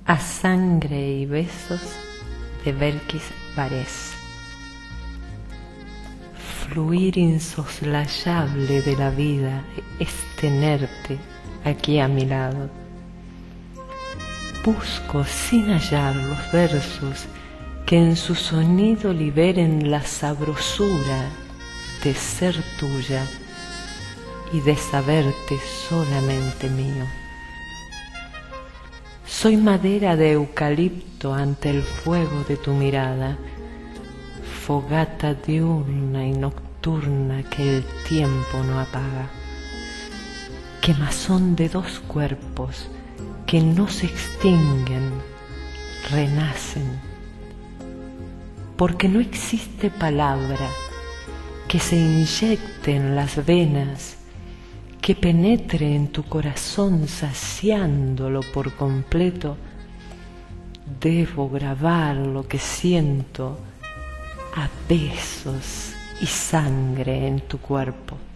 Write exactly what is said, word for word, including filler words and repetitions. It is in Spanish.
A sangre y besos de Belkis Varés. Fluir insoslayable de la vida es tenerte aquí a mi lado. Busco sin hallar los versos que en su sonido liberen la sabrosura de ser tuya y de saberte solamente mío. Soy madera de eucalipto ante el fuego de tu mirada, fogata diurna y nocturna que el tiempo no apaga, quemazón de dos cuerpos que no se extinguen, renacen, porque no existe palabra que se inyecte en las venas, que penetre en tu corazón saciándolo por completo. Debo grabar lo que siento a besos y sangre en tu cuerpo.